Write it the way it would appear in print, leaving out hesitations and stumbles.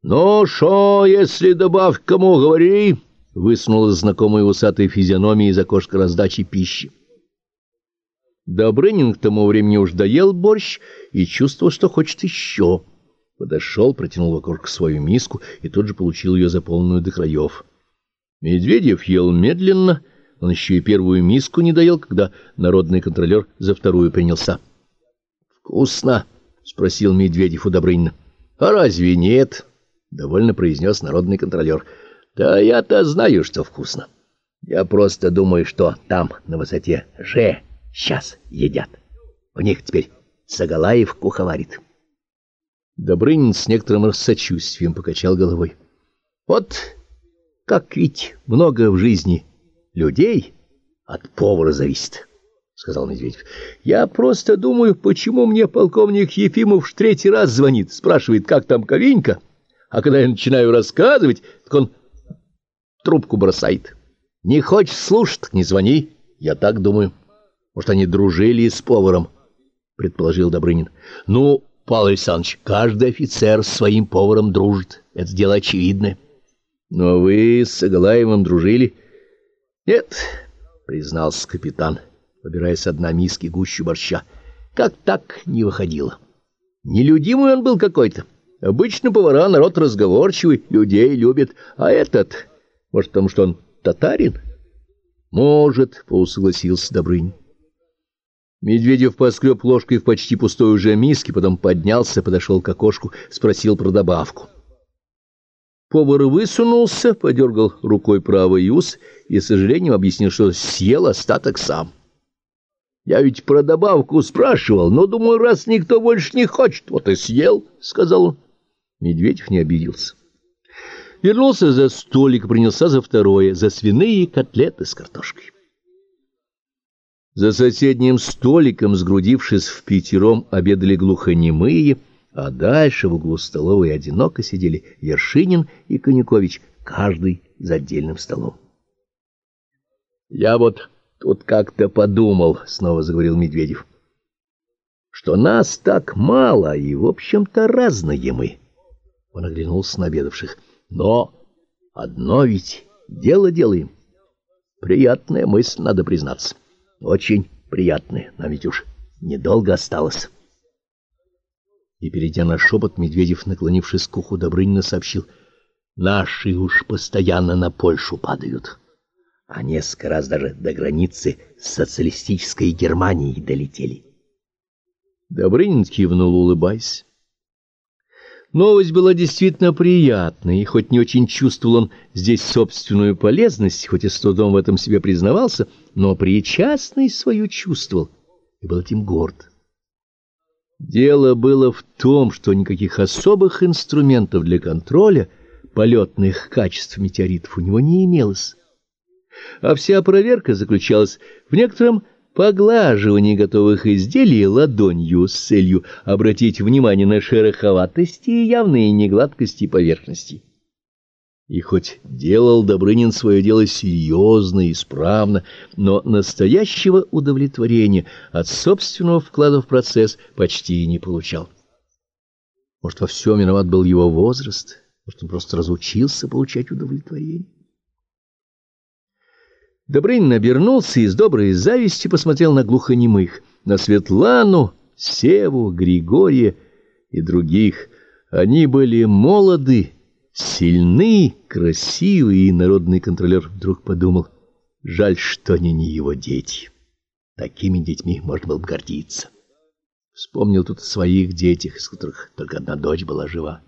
«Ну шо, если добавь кому, говори!» — высунула знакомая усатая физиономия из окошка раздачи пищи. Добрынин к тому времени уж доел борщ и чувствовал, что хочет еще. Подошел, протянул в окошко свою миску и тут же получил ее заполненную до краев. Медведев ел медленно, он еще и первую миску не доел, когда народный контролер за вторую принялся. «Вкусно?» — спросил Медведев у Добрынина. «А разве нет?» — довольно произнес народный контролер. «Да я-то знаю, что вкусно. Я просто думаю, что там, на высоте Ж, сейчас едят. У них теперь Сагалаев куховарит». Добрынин с некоторым сочувствием покачал головой. «Вот как ведь много в жизни людей от повара зависит», — сказал Медведев. «Я просто думаю, почему мне полковник Ефимов в третий раз звонит, спрашивает, как там Ковенька, а когда я начинаю рассказывать, так он трубку бросает. Не хочешь слушать, так не звони, я так думаю. Может, они дружили с поваром», — предположил Добрынин. «Ну, Павел Александрович, каждый офицер с своим поваром дружит, это дело очевидное». «Но вы с Сагалаевым дружили?» «Нет», — признался капитан, выбирая с дна миски гущу борща. «Как так не выходило? Нелюдимый он был какой-то. Обычно повара народ разговорчивый, людей любит, а этот, может, потому что он татарин?» «Может», — согласился Добрынин. Медведев поскреб ложкой в почти пустой уже миске, потом поднялся, подошел к окошку, спросил про добавку. Повар высунулся, подергал рукой правый ус и, с сожалением, объяснил, что съел остаток сам. «Я ведь про добавку спрашивал, но, думаю, раз никто больше не хочет, вот и съел», — сказал он. Медведев не обиделся. Вернулся за столик и принялся за второе, за свиные котлеты с картошкой. За соседним столиком, сгрудившись впятером, обедали глухонемые, а дальше в углу столовой одиноко сидели Вершинин и Коньякович, каждый за отдельным столом. «Я вот тут как-то подумал, — снова заговорил Медведев, — что нас так мало, и, в общем-то, разные мы». Он оглянулся на обедавших. «Но одно ведь дело делаем. Приятная мысль, надо признаться. Очень приятная, нам ведь уж недолго осталось». И, перейдя на шепот, Медведев, наклонившись к уху Добрынина, сообщил: «Наши уж постоянно на Польшу падают, а несколько раз даже до границы с социалистической Германией долетели». Добрынин кивнул, улыбаясь. Новость была действительно приятной, и хоть не очень чувствовал он здесь собственную полезность, хоть и с трудом в этом себе признавался, но причастность свою чувствовал и был этим горд. Дело было в том, что никаких особых инструментов для контроля полетных качеств метеоритов у него не имелось, а вся проверка заключалась в некотором поглаживании готовых изделий ладонью с целью обратить внимание на шероховатости и явные негладкости поверхности. И хоть делал Добрынин свое дело серьезно и исправно, но настоящего удовлетворения от собственного вклада в процесс почти не получал. Может, во всем виноват был его возраст, может, он просто разучился получать удовлетворение. Добрынин обернулся и с доброй завистью посмотрел на глухонемых, на Светлану, Севу, Григория и других. Они были молоды, сильны, красивы, и народный контролер вдруг подумал: жаль, что они не его дети. Такими детьми можно было бы гордиться. Вспомнил тут о своих детях, из которых только одна дочь была жива.